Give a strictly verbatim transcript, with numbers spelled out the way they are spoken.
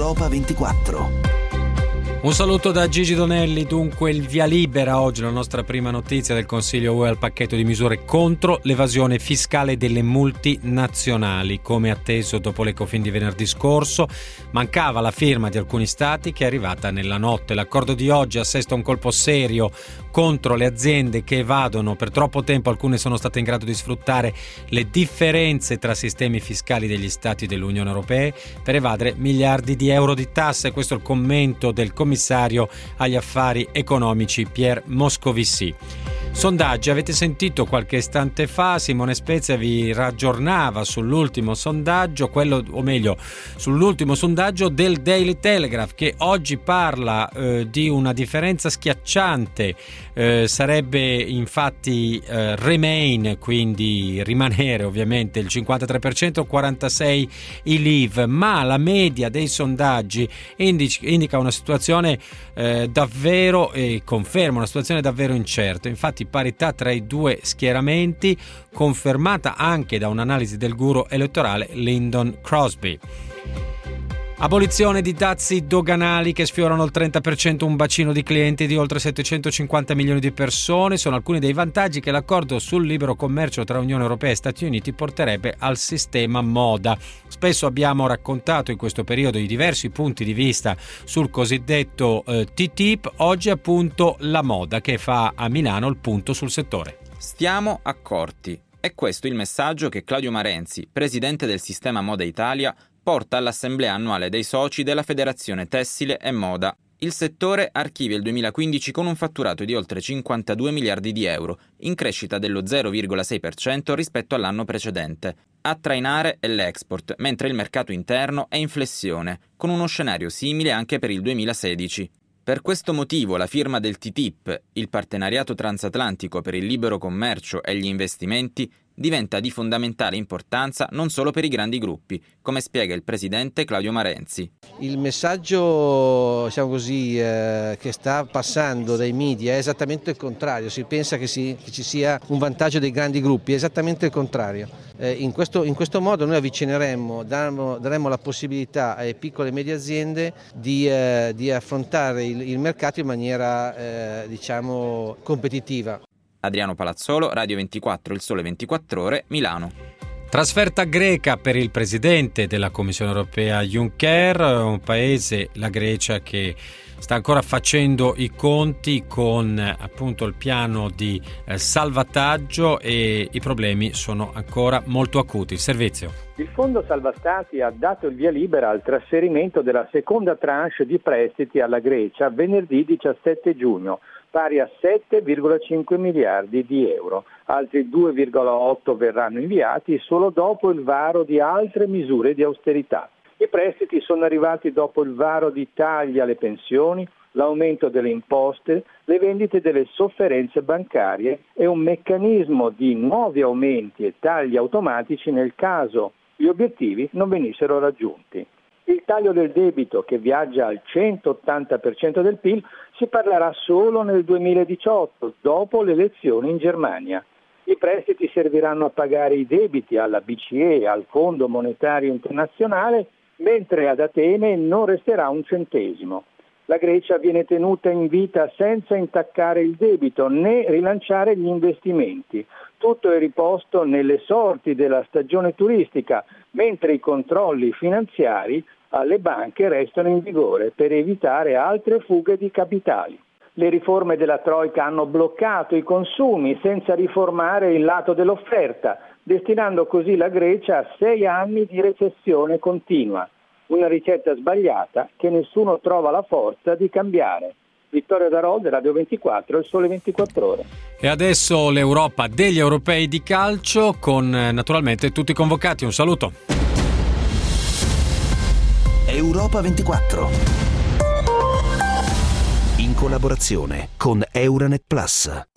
Europa ventiquattro. Un saluto da Gigi Donelli. Dunque il via libera oggi, la nostra prima notizia del Consiglio U E al pacchetto di misure contro l'evasione fiscale delle multinazionali. Come atteso dopo l'Ecofin di venerdì scorso, mancava la firma di alcuni stati che è arrivata nella notte. L'accordo di oggi assesta un colpo serio contro le aziende che evadono. Per troppo tempo alcune sono state in grado di sfruttare le differenze tra sistemi fiscali degli stati dell'Unione Europea per evadere miliardi di euro di tasse. Questo è il commento del commissario agli affari economici Pierre Moscovici. Sondaggi, avete sentito qualche istante fa Simone Spezia vi raggiornava sull'ultimo sondaggio, quello o meglio sull'ultimo sondaggio del Daily Telegraph, che oggi parla eh, di una differenza schiacciante. Eh, sarebbe infatti eh, remain, quindi rimanere ovviamente il cinquantatré per cento, quarantasei per cento i leave, ma la media dei sondaggi indica, indica una situazione eh, davvero e conferma una situazione davvero incerta. Infatti parità tra i due schieramenti, confermata anche da un'analisi del guru elettorale Lyndon Crosby. Abolizione di dazi doganali che sfiorano il trenta per cento, un bacino di clienti di oltre settecentocinquanta milioni di persone. Sono alcuni dei vantaggi che l'accordo sul libero commercio tra Unione Europea e Stati Uniti porterebbe al sistema moda. Spesso abbiamo raccontato in questo periodo i diversi punti di vista sul cosiddetto eh, T T I P. Oggi appunto la moda che fa a Milano il punto sul settore. Stiamo accorti. È questo il messaggio che Claudio Marenzi, presidente del Sistema Moda Italia, porta all'assemblea annuale dei soci della Federazione Tessile e Moda. Il settore archivia il duemilaquindici con un fatturato di oltre cinquantadue miliardi di euro, in crescita dello zero virgola sei per cento rispetto all'anno precedente. A trainare è l'export, mentre il mercato interno è in flessione, con uno scenario simile anche per il duemilasedici. Per questo motivo la firma del T T I P, il partenariato transatlantico per il libero commercio e gli investimenti, diventa di fondamentale importanza non solo per i grandi gruppi, come spiega il presidente Claudio Marenzi. Il messaggio, diciamo così, eh, che sta passando dai media è esattamente il contrario. Si pensa che, si, che ci sia un vantaggio dei grandi gruppi, è esattamente il contrario. Eh, in, questo, in questo modo noi avvicineremmo, daremo, daremo la possibilità alle piccole e medie aziende di, eh, di affrontare il, il mercato in maniera eh, diciamo competitiva. Adriano Palazzolo, Radio ventiquattro, Il Sole ventiquattro Ore, Milano. Trasferta greca per il presidente della Commissione Europea Juncker, un paese, la Grecia, che sta ancora facendo i conti con appunto il piano di eh, salvataggio e i problemi sono ancora molto acuti. Il servizio. Il Fondo Salva Stati ha dato il via libera al trasferimento della seconda tranche di prestiti alla Grecia venerdì diciassette giugno, pari a sette virgola cinque miliardi di euro. Altri due virgola otto verranno inviati solo dopo il varo di altre misure di austerità. I prestiti sono arrivati dopo il varo di tagli alle pensioni, l'aumento delle imposte, le vendite delle sofferenze bancarie e un meccanismo di nuovi aumenti e tagli automatici nel caso gli obiettivi non venissero raggiunti. Il taglio del debito, che viaggia al centottanta per cento del P I L, si parlerà solo nel duemiladiciotto, dopo le elezioni in Germania. I prestiti serviranno a pagare i debiti alla B C E e al Fondo Monetario Internazionale, mentre ad Atene non resterà un centesimo. La Grecia viene tenuta in vita senza intaccare il debito né rilanciare gli investimenti. Tutto è riposto nelle sorti della stagione turistica, mentre i controlli finanziari alle banche restano in vigore per evitare altre fughe di capitali. Le riforme della Troika hanno bloccato i consumi senza riformare il lato dell'offerta, destinando così la Grecia a sei anni di recessione continua. Una ricetta sbagliata che nessuno trova la forza di cambiare. Vittorio Darolde, Radio ventiquattro, Il Sole ventiquattro Ore. E adesso l'Europa degli europei di calcio con naturalmente tutti convocati. Un saluto. Europa ventiquattro. In collaborazione con Euranet Plus.